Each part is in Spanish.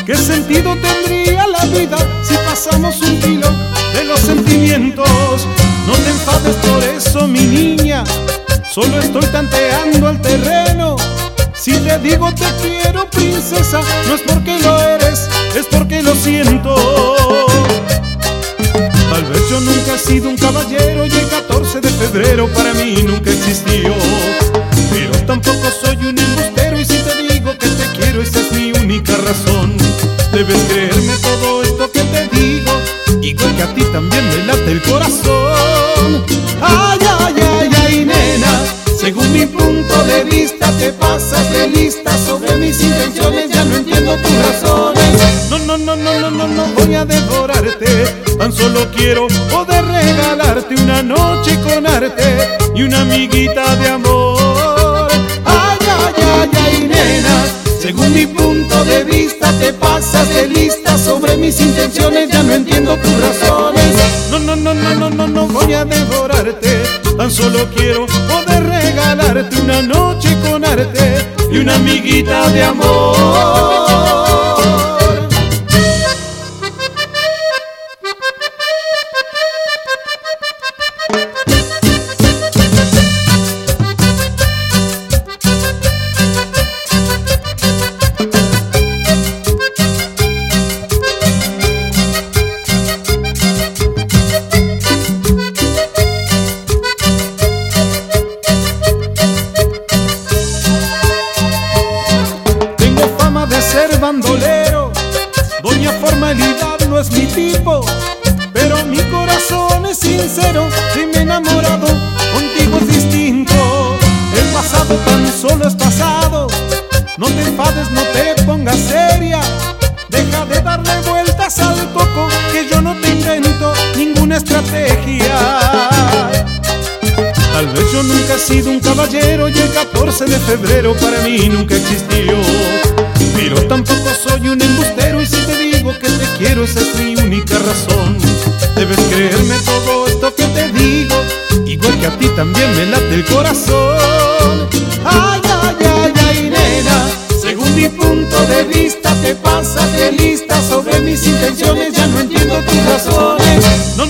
¿Qué sentido tendría la vida si pasamos un kilo de los sentimientos? No te enfades por eso, mi niña, solo estoy tanteando el terreno. Si te digo te quiero, princesa, no es porque lo eres, es porque lo siento. Tal vez yo nunca he sido un caballero y el 14 de febrero para mí nunca existió. Pero tampoco soy un embustero y si te digo que te quiero, esa es mi única razón. Debes creerme todo esto que te digo, igual que a ti también me late el corazón. Ay, ay, ay, ay, nena, según mi punto de vista te pasas de lista sobre mis intenciones, ya no entiendo tus razones. No voy a devorarte, tan solo quiero poder regalarte una noche con arte y una amiguita de amor. Ay, ay, ay, ay, nena, según mi punto de vista te pasas de lista sobre mis intenciones, ya no entiendo tus razones. No voy a devorarte, tan solo quiero poder regalarte una noche con arte y una amiguita de amor. Ser bandolero, doña formalidad no es mi tipo, pero mi corazón es sincero, si me he enamorado, contigo es distinto. El pasado tan solo es pasado, no te enfades, no te pongas seria, deja de darle vueltas al coco, que yo no te invento ninguna estrategia. Tal vez yo nunca he sido un caballero y el 14 de febrero para mí nunca existió. Pero tampoco soy un embustero y si te digo que te quiero, esa es mi única razón. Debes creerme todo esto que te digo, igual que a ti también me late el corazón. Ay, ay, ay, ay, nena, según mi punto de vista te pasas de lista sobre mis intenciones, ya no entiendo tus razones.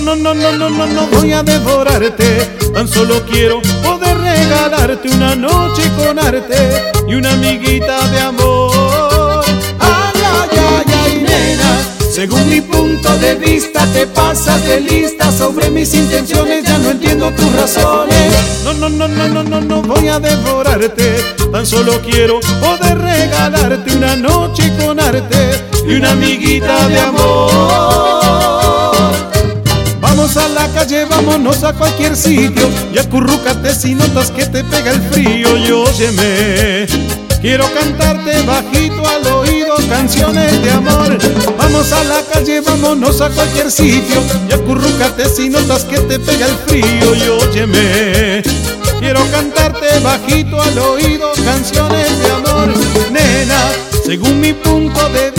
No voy a devorarte, tan solo quiero poder regalarte una noche con arte y una amiguita de amor. Ay, ay, ay, ay, nena, según mi punto de vista te pasas de lista sobre mis intenciones, ya no entiendo tus razones. No voy a devorarte, tan solo quiero poder regalarte una noche con arte y una amiguita de amor. Vamos a la calle, vámonos a cualquier sitio y acurrúcate si notas que te pega el frío. Y óyeme, quiero cantarte bajito al oído canciones de amor. Vamos a la calle, vámonos a cualquier sitio y acurrúcate si notas que te pega el frío. Y óyeme, quiero cantarte bajito al oído canciones de amor. Nena, según mi punto de